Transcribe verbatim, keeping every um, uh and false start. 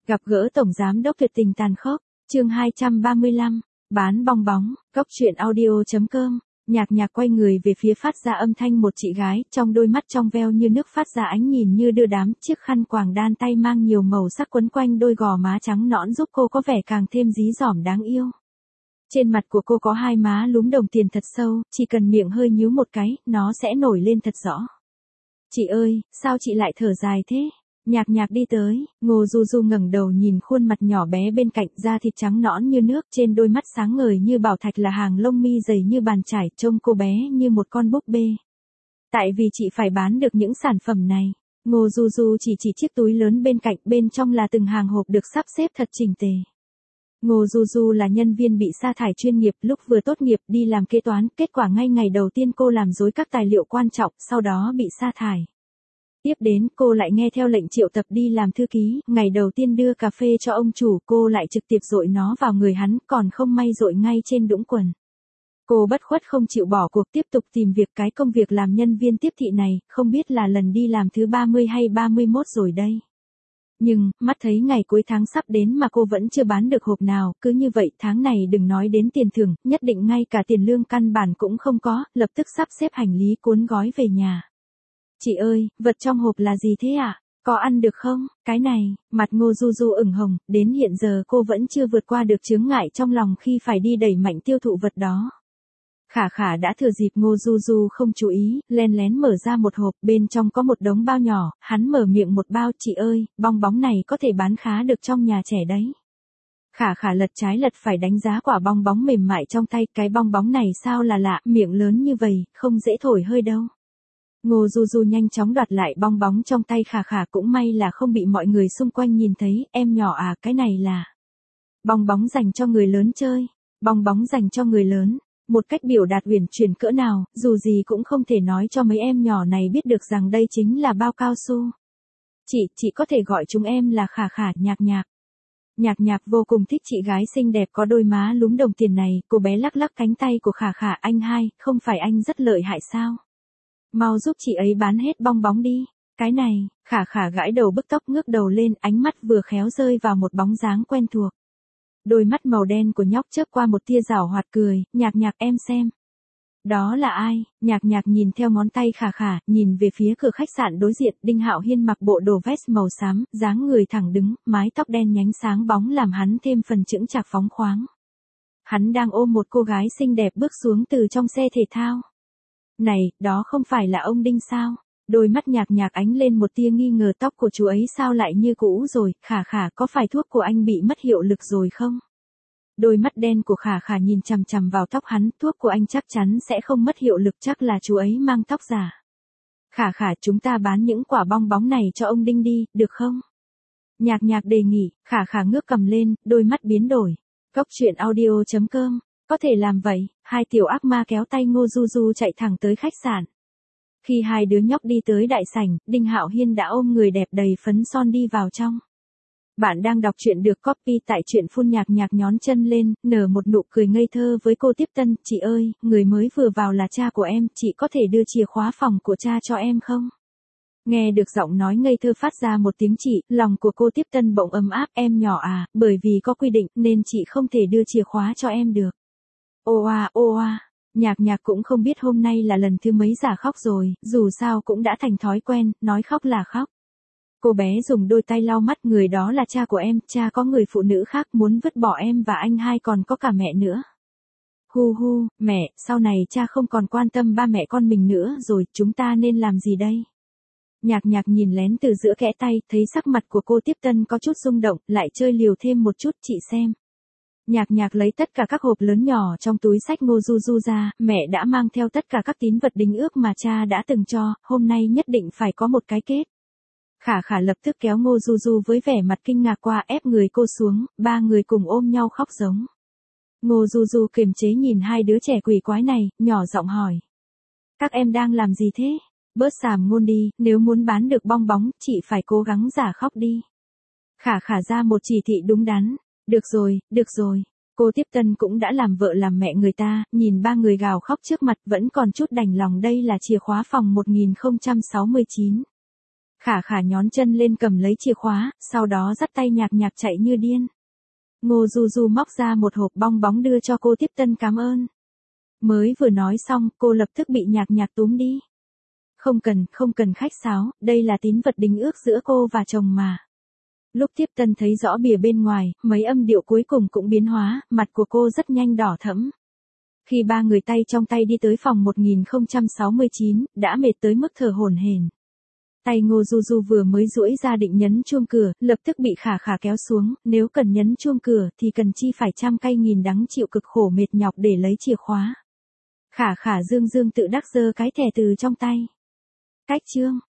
Gặp gỡ Tổng Giám đốc tuyệt tình tàn khốc, chương hai trăm ba mươi lăm, bán bong bóng, cốc truyện audio.com, nhạc nhạc quay người về phía phát ra âm thanh một chị gái, trong đôi mắt trong veo như nước phát ra ánh nhìn như đưa đám, chiếc khăn quàng đan tay mang nhiều màu sắc quấn quanh đôi gò má trắng nõn giúp cô có vẻ càng thêm dí dỏm đáng yêu. Trên mặt của cô có hai má lúm đồng tiền thật sâu, chỉ cần miệng hơi nhíu một cái, nó sẽ nổi lên thật rõ. Chị ơi, sao chị lại thở dài thế? Nhạc nhạc đi tới, Ngô Du Du ngẩng đầu nhìn khuôn mặt nhỏ bé bên cạnh, da thịt trắng nõn như nước, trên đôi mắt sáng ngời như bảo thạch là hàng lông mi dày như bàn chải, trông cô bé như một con búp bê. Tại vì chị phải bán được những sản phẩm này. Ngô Du Du chỉ chỉ chiếc túi lớn bên cạnh, bên trong là từng hàng hộp được sắp xếp thật chỉnh tề. Ngô Du Du là nhân viên bị sa thải chuyên nghiệp, lúc vừa tốt nghiệp đi làm kế toán, kết quả ngay ngày đầu tiên cô làm dối các tài liệu quan trọng, sau đó bị sa thải. Tiếp đến, cô lại nghe theo lệnh triệu tập đi làm thư ký, ngày đầu tiên đưa cà phê cho ông chủ, cô lại trực tiếp dội nó vào người hắn, còn không may dội ngay trên đũng quần. Cô bất khuất không chịu bỏ cuộc, tiếp tục tìm việc, cái công việc làm nhân viên tiếp thị này, không biết là lần đi làm thứ ba mươi hay ba mươi mốt rồi đây. Nhưng, mắt thấy ngày cuối tháng sắp đến mà cô vẫn chưa bán được hộp nào, cứ như vậy tháng này đừng nói đến tiền thưởng, nhất định ngay cả tiền lương căn bản cũng không có, lập tức sắp xếp hành lý cuốn gói về nhà. Chị ơi, vật trong hộp là gì thế ạ? À? Có ăn được không? Cái này, mặt Ngô Du Du ửng hồng, đến hiện giờ cô vẫn chưa vượt qua được chướng ngại trong lòng khi phải đi đẩy mạnh tiêu thụ vật đó. Khả Khả đã thừa dịp Ngô Du Du không chú ý, len lén mở ra một hộp, bên trong có một đống bao nhỏ, hắn mở miệng một bao, chị ơi, bong bóng này có thể bán khá được trong nhà trẻ đấy. Khả Khả lật trái lật phải đánh giá quả bong bóng mềm mại trong tay, cái bong bóng này sao là lạ, miệng lớn như vậy, không dễ thổi hơi đâu. Ngô Du Du nhanh chóng đoạt lại bong bóng trong tay Khả Khả, cũng may là không bị mọi người xung quanh nhìn thấy, em nhỏ à, cái này là bong bóng dành cho người lớn chơi, bong bóng dành cho người lớn. Một cách biểu đạt uyển chuyển cỡ nào, dù gì cũng không thể nói cho mấy em nhỏ này biết được rằng đây chính là bao cao su. Chị, chị có thể gọi chúng em là Khả Khả, Nhạc Nhạc. Nhạc Nhạc vô cùng thích chị gái xinh đẹp có đôi má lúm đồng tiền này, cô bé lắc lắc cánh tay của Khả Khả, anh hai, không phải anh rất lợi hại sao? Mau giúp chị ấy bán hết bong bóng đi. Cái này, Khả Khả gãi đầu bứt tóc ngước đầu lên, ánh mắt vừa khéo rơi vào một bóng dáng quen thuộc. Đôi mắt màu đen của nhóc chớp qua một tia giảo hoạt cười, Nhạc Nhạc em xem. Đó là ai? Nhạc Nhạc nhìn theo ngón tay Khả Khả, nhìn về phía cửa khách sạn đối diện, Đinh Hạo Hiên mặc bộ đồ vest màu xám, dáng người thẳng đứng, mái tóc đen nhánh sáng bóng làm hắn thêm phần chững chạc phóng khoáng. Hắn đang ôm một cô gái xinh đẹp bước xuống từ trong xe thể thao. Này, đó không phải là ông Đinh sao? Đôi mắt Nhạc Nhạc ánh lên một tia nghi ngờ, tóc của chú ấy sao lại như cũ rồi, Khả Khả có phải thuốc của anh bị mất hiệu lực rồi không? Đôi mắt đen của Khả Khả nhìn chằm chằm vào tóc hắn, thuốc của anh chắc chắn sẽ không mất hiệu lực, chắc là chú ấy mang tóc giả. Khả Khả, chúng ta bán những quả bong bóng này cho ông Đinh đi, được không? Nhạc Nhạc đề nghị. Khả Khả ngước cầm lên, đôi mắt biến đổi. Cốc truyện audio.com, có thể làm vậy. Hai tiểu ác ma kéo tay Ngô Du Du chạy thẳng tới khách sạn. Khi hai đứa nhóc đi tới đại sảnh, Đinh Hạo Hiên đã ôm người đẹp đầy phấn son đi vào trong. Bạn đang đọc truyện được copy tại truyện phun. Nhạc Nhạc nhón chân lên, nở một nụ cười ngây thơ với cô tiếp tân, chị ơi, người mới vừa vào là cha của em, chị có thể đưa chìa khóa phòng của cha cho em không? Nghe được giọng nói ngây thơ phát ra một tiếng chỉ, lòng của cô tiếp tân bỗng ấm áp, em nhỏ à, bởi vì có quy định nên chị không thể đưa chìa khóa cho em được. Ô à, ô à. Nhạc Nhạc cũng không biết hôm nay là lần thứ mấy giả khóc rồi, dù sao cũng đã thành thói quen, nói khóc là khóc. Cô bé dùng đôi tay lau mắt, người đó là cha của em, cha có người phụ nữ khác, muốn vứt bỏ em và anh hai, còn có cả mẹ nữa. Hu hu, mẹ, sau này cha không còn quan tâm ba mẹ con mình nữa rồi, chúng ta nên làm gì đây? Nhạc Nhạc nhìn lén từ giữa kẽ tay, thấy sắc mặt của cô tiếp tân có chút rung động, lại chơi liều thêm một chút, chị xem. Nhạc Nhạc lấy tất cả các hộp lớn nhỏ trong túi xách Ngô Du Du ra, mẹ đã mang theo tất cả các tín vật đính ước mà cha đã từng cho, hôm nay nhất định phải có một cái kết. Khả Khả lập tức kéo Ngô Du Du với vẻ mặt kinh ngạc qua, ép người cô xuống, ba người cùng ôm nhau khóc giống. Ngô Du Du kiềm chế nhìn hai đứa trẻ quỷ quái này, nhỏ giọng hỏi. Các em đang làm gì thế? Bớt xàm ngôn đi, nếu muốn bán được bong bóng, chị phải cố gắng giả khóc đi. Khả Khả ra một chỉ thị đúng đắn. Được rồi, được rồi. Cô tiếp tân cũng đã làm vợ làm mẹ người ta, nhìn ba người gào khóc trước mặt vẫn còn chút đành lòng, đây là chìa khóa phòng một nghìn không trăm sáu mươi chín. Khả khả nhón chân lên cầm lấy chìa khóa, sau đó dắt tay nhạc nhạc chạy như điên. Ngô Du Du móc ra một hộp bong bóng đưa cho cô tiếp tân cảm ơn. Mới vừa nói xong, cô lập tức bị nhạc nhạc túm đi. Không cần, không cần khách sáo, đây là tín vật đính ước giữa cô và chồng mà. Lúc tiếp tân thấy rõ bìa bên ngoài, mấy âm điệu cuối cùng cũng biến hóa, mặt của cô rất nhanh đỏ thẫm. Khi ba người tay trong tay đi tới phòng một nghìn không trăm sáu mươi chín, đã mệt tới mức thở hổn hển. Tay Ngô Du Du vừa mới duỗi ra định nhấn chuông cửa, lập tức bị khả khả kéo xuống, nếu cần nhấn chuông cửa thì cần chi phải trăm cay nghìn đắng chịu cực khổ mệt nhọc để lấy chìa khóa. Khả khả dương dương tự đắc giơ cái thẻ từ trong tay. Cách chương